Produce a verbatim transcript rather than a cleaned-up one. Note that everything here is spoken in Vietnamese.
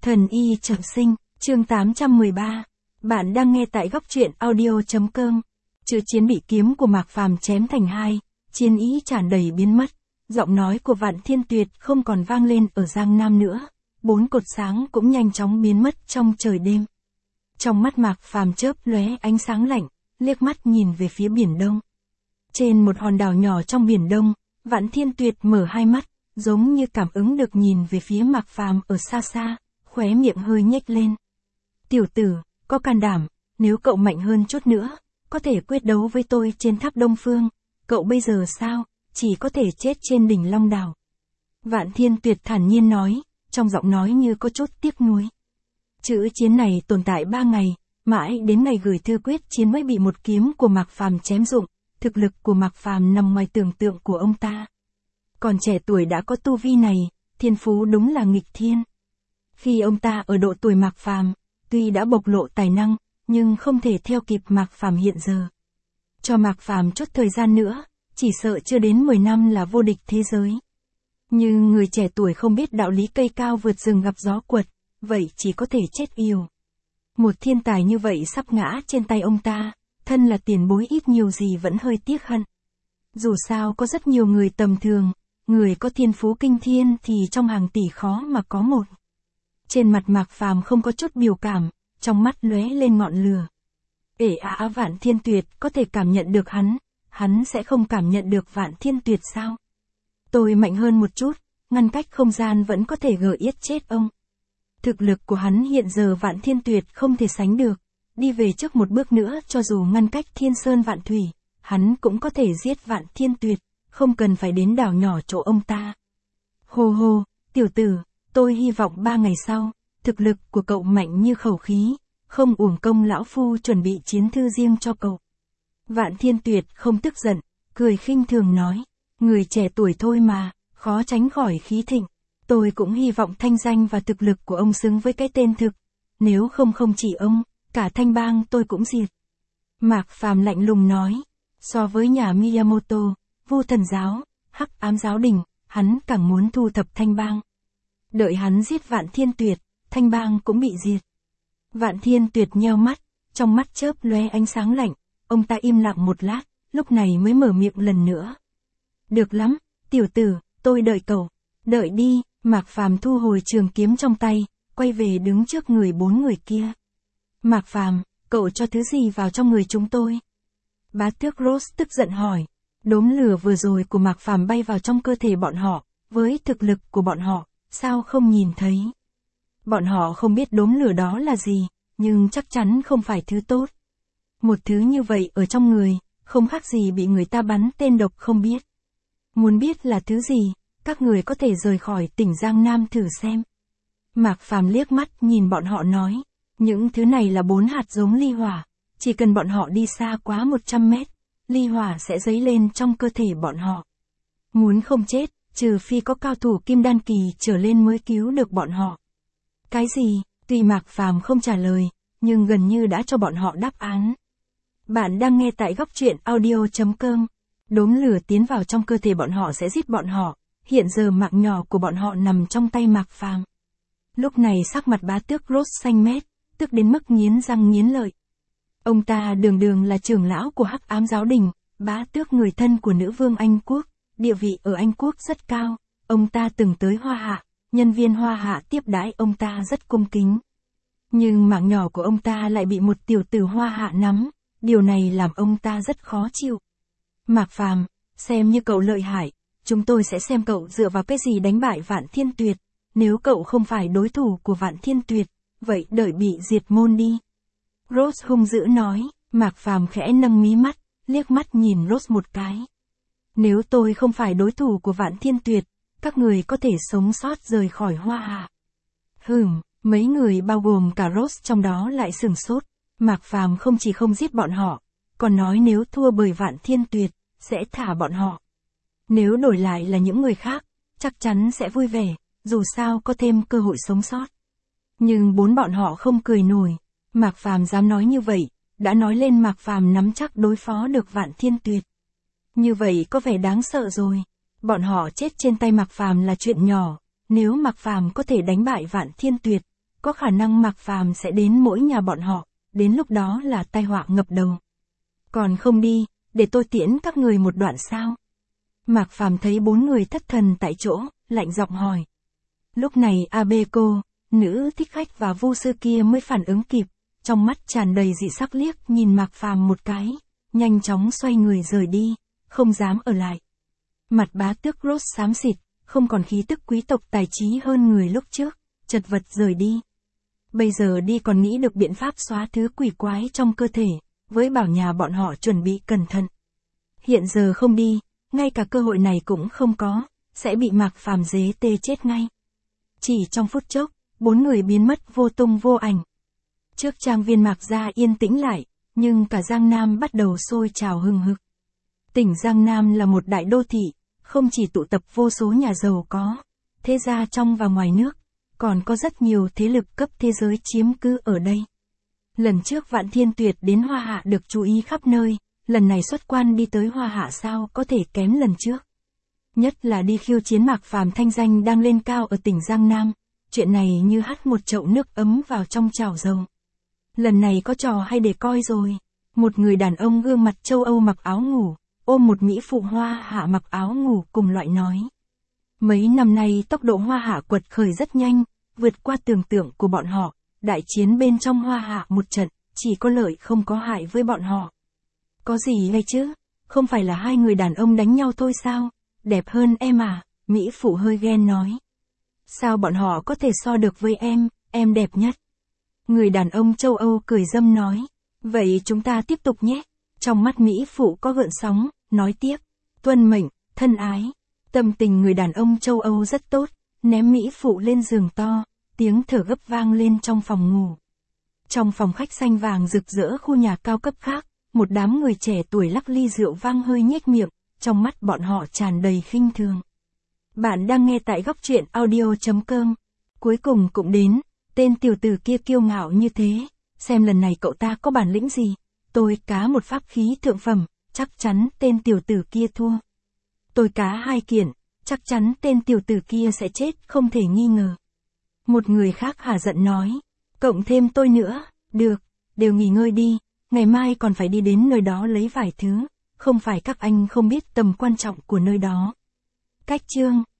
Thần y trọng sinh, chương tám trăm mười ba. Bạn đang nghe tại góc truyện audio.com. Chữ chiến bị kiếm của Mạc Phàm chém thành hai, chiến ý tràn đầy biến mất. Giọng nói của Vạn Thiên Tuyệt không còn vang lên ở Giang Nam nữa. Bốn cột sáng cũng nhanh chóng biến mất trong trời đêm. Trong mắt Mạc Phàm chớp lóe ánh sáng lạnh, liếc mắt nhìn về phía biển Đông. Trên một hòn đảo nhỏ trong biển Đông, Vạn Thiên Tuyệt mở hai mắt, giống như cảm ứng được nhìn về phía Mạc Phàm ở xa xa, khóe miệng hơi nhếch lên. Tiểu tử, có can đảm, nếu cậu mạnh hơn chút nữa, có thể quyết đấu với tôi trên tháp Đông Phương, cậu bây giờ sao, chỉ có thể chết trên đỉnh Long Đảo. Vạn Thiên Tuyệt thản nhiên nói, trong giọng nói như có chút tiếc nuối. Chữ chiến này tồn tại ba ngày, mãi đến ngày gửi thư quyết chiến mới bị một kiếm của Mạc Phàm chém dụng, thực lực của Mạc Phàm nằm ngoài tưởng tượng của ông ta. Còn trẻ tuổi đã có tu vi này, thiên phú đúng là nghịch thiên. Khi ông ta ở độ tuổi Mạc Phàm, tuy đã bộc lộ tài năng, nhưng không thể theo kịp Mạc Phàm hiện giờ. Cho Mạc Phàm chút thời gian nữa, chỉ sợ chưa đến mười năm là vô địch thế giới. Nhưng người trẻ tuổi không biết đạo lý cây cao vượt rừng gặp gió quật, vậy chỉ có thể chết yểu. Một thiên tài như vậy sắp ngã trên tay ông ta, thân là tiền bối ít nhiều gì vẫn hơi tiếc hận. Dù sao có rất nhiều người tầm thường, người có thiên phú kinh thiên thì trong hàng tỷ khó mà có một. Trên mặt Mạc Phàm không có chút biểu cảm, trong mắt lóe lên ngọn lửa. Ể ả Vạn Thiên Tuyệt có thể cảm nhận được hắn, hắn sẽ không cảm nhận được Vạn Thiên Tuyệt sao? Tôi mạnh hơn một chút, ngăn cách không gian vẫn có thể gỡ yết chết ông. Thực lực của hắn hiện giờ Vạn Thiên Tuyệt không thể sánh được, đi về trước một bước nữa cho dù ngăn cách thiên sơn vạn thủy, hắn cũng có thể giết Vạn Thiên Tuyệt, không cần phải đến đảo nhỏ chỗ ông ta. Hô hô, tiểu tử, tôi hy vọng ba ngày sau, thực lực của cậu mạnh như khẩu khí, không uổng công lão phu chuẩn bị chiến thư riêng cho cậu. Vạn Thiên Tuyệt không tức giận, cười khinh thường nói, người trẻ tuổi thôi mà, khó tránh khỏi khí thịnh. Tôi cũng hy vọng thanh danh và thực lực của ông xứng với cái tên thực, nếu không không chỉ ông, cả thanh bang tôi cũng diệt. Mạc Phàm lạnh lùng nói, so với nhà Miyamoto, Vu Thần Giáo, Hắc Ám Giáo Đình, hắn càng muốn thu thập thanh bang. Đợi hắn giết Vạn Thiên Tuyệt, thanh bang cũng bị diệt. Vạn Thiên Tuyệt nheo mắt, trong mắt chớp lóe ánh sáng lạnh, ông ta im lặng một lát, lúc này mới mở miệng lần nữa. Được lắm, tiểu tử, tôi đợi cậu. Đợi đi, Mạc Phàm thu hồi trường kiếm trong tay, quay về đứng trước người bốn người kia. Mạc Phàm, cậu cho thứ gì vào trong người chúng tôi? Bá tước Rose tức giận hỏi. Đốm lửa vừa rồi của Mạc Phàm bay vào trong cơ thể bọn họ, với thực lực của bọn họ, sao không nhìn thấy? Bọn họ không biết đốm lửa đó là gì, nhưng chắc chắn không phải thứ tốt. Một thứ như vậy ở trong người, không khác gì bị người ta bắn tên độc không biết. Muốn biết là thứ gì, các người có thể rời khỏi tỉnh Giang Nam thử xem. Mạc Phàm liếc mắt nhìn bọn họ nói, những thứ này là bốn hạt giống ly hỏa, chỉ cần bọn họ đi xa quá một trăm mét, ly hỏa sẽ dấy lên trong cơ thể bọn họ. Muốn không chết, trừ phi có cao thủ kim đan kỳ trở lên mới cứu được bọn họ. Cái gì? Tuy Mạc Phàm không trả lời, nhưng gần như đã cho bọn họ đáp án. Bạn đang nghe tại góc truyện audio.com. Đốm lửa tiến vào trong cơ thể bọn họ sẽ giết bọn họ, hiện giờ mạng nhỏ của bọn họ nằm trong tay Mạc Phàm. Lúc này sắc mặt bá tước Rose xanh mét, tức đến mức nghiến răng nghiến lợi. Ông ta đường đường là trưởng lão của Hắc Ám Giáo Đình, bá tước người thân của nữ vương Anh Quốc, địa vị ở Anh Quốc rất cao, ông ta từng tới Hoa Hạ, nhân viên Hoa Hạ tiếp đãi ông ta rất cung kính. Nhưng mạng nhỏ của ông ta lại bị một tiểu tử Hoa Hạ nắm, điều này làm ông ta rất khó chịu. Mạc Phàm, xem như cậu lợi hại, chúng tôi sẽ xem cậu dựa vào cái gì đánh bại Vạn Thiên Tuyệt, nếu cậu không phải đối thủ của Vạn Thiên Tuyệt, vậy đợi bị diệt môn đi. Rose hung dữ nói, Mạc Phàm khẽ nâng mí mắt, liếc mắt nhìn Rose một cái. Nếu tôi không phải đối thủ của Vạn Thiên Tuyệt, các người có thể sống sót rời khỏi Hoa Hạ. Hừm, mấy người bao gồm cả Rose trong đó lại sửng sốt, Mạc Phàm không chỉ không giết bọn họ, còn nói nếu thua bởi Vạn Thiên Tuyệt, sẽ thả bọn họ. Nếu đổi lại là những người khác, chắc chắn sẽ vui vẻ, dù sao có thêm cơ hội sống sót. Nhưng bốn bọn họ không cười nổi, Mạc Phàm dám nói như vậy, đã nói lên Mạc Phàm nắm chắc đối phó được Vạn Thiên Tuyệt. Như vậy có vẻ đáng sợ rồi, bọn họ chết trên tay Mạc Phàm là chuyện nhỏ, nếu Mạc Phàm có thể đánh bại Vạn Thiên Tuyệt, có khả năng Mạc Phàm sẽ đến mỗi nhà bọn họ, đến lúc đó là tai họa ngập đầu. Còn không đi, để tôi tiễn các người một đoạn sao? Mạc Phàm thấy bốn người thất thần tại chỗ, lạnh giọng hỏi. Lúc này Abeko, nữ thích khách và vu sư kia mới phản ứng kịp, trong mắt tràn đầy dị sắc liếc nhìn Mạc Phàm một cái, nhanh chóng xoay người rời đi, không dám ở lại. Mặt bá tước Rose xám xịt, không còn khí tức quý tộc tài trí hơn người lúc trước, chật vật rời đi. Bây giờ đi còn nghĩ được biện pháp xóa thứ quỷ quái trong cơ thể, với bảo nhà bọn họ chuẩn bị cẩn thận. Hiện giờ không đi, ngay cả cơ hội này cũng không có, sẽ bị Mạc Phàm dế tê chết ngay. Chỉ trong phút chốc, bốn người biến mất vô tung vô ảnh. Trước trang viên Mạc gia yên tĩnh lại, nhưng cả Giang Nam bắt đầu sôi trào hừng hực. Tỉnh Giang Nam là một đại đô thị, không chỉ tụ tập vô số nhà giàu có, thế gia trong và ngoài nước, còn có rất nhiều thế lực cấp thế giới chiếm cứ ở đây. Lần trước Vạn Thiên Tuyệt đến Hoa Hạ được chú ý khắp nơi, lần này xuất quan đi tới Hoa Hạ sao có thể kém lần trước. Nhất là đi khiêu chiến Mạc Phàm thanh danh đang lên cao ở tỉnh Giang Nam, chuyện này như hắt một chậu nước ấm vào trong chảo dầu. Lần này có trò hay để coi rồi. Một người đàn ông gương mặt châu Âu mặc áo ngủ, ôm một mỹ phụ Hoa Hạ mặc áo ngủ cùng loại nói. Mấy năm nay tốc độ Hoa Hạ quật khởi rất nhanh, vượt qua tưởng tượng của bọn họ, đại chiến bên trong Hoa Hạ một trận, chỉ có lợi không có hại với bọn họ. Có gì hay chứ, không phải là hai người đàn ông đánh nhau thôi sao, đẹp hơn em à, mỹ phụ hơi ghen nói. Sao bọn họ có thể so được với em, em đẹp nhất. Người đàn ông châu Âu cười dâm nói, vậy chúng ta tiếp tục nhé. Trong mắt mỹ phụ có gợn sóng, nói tiếp, tuân mệnh, thân ái. Tâm tình người đàn ông châu Âu rất tốt, ném mỹ phụ lên giường to, tiếng thở gấp vang lên trong phòng ngủ. Trong phòng khách xanh vàng rực rỡ khu nhà cao cấp khác, một đám người trẻ tuổi lắc ly rượu vang hơi nhếch miệng, trong mắt bọn họ tràn đầy khinh thường. Bạn đang nghe tại góc truyện audio chấm com. Cuối cùng cũng đến, tên tiểu tử kia kiêu ngạo như thế, xem lần này cậu ta có bản lĩnh gì. Tôi cá một pháp khí thượng phẩm, chắc chắn tên tiểu tử kia thua. Tôi cá hai kiện, chắc chắn tên tiểu tử kia sẽ chết không thể nghi ngờ. Một người khác hả giận nói, cộng thêm tôi nữa, được, đều nghỉ ngơi đi, ngày mai còn phải đi đến nơi đó lấy vài thứ, không phải các anh không biết tầm quan trọng của nơi đó. Cách chương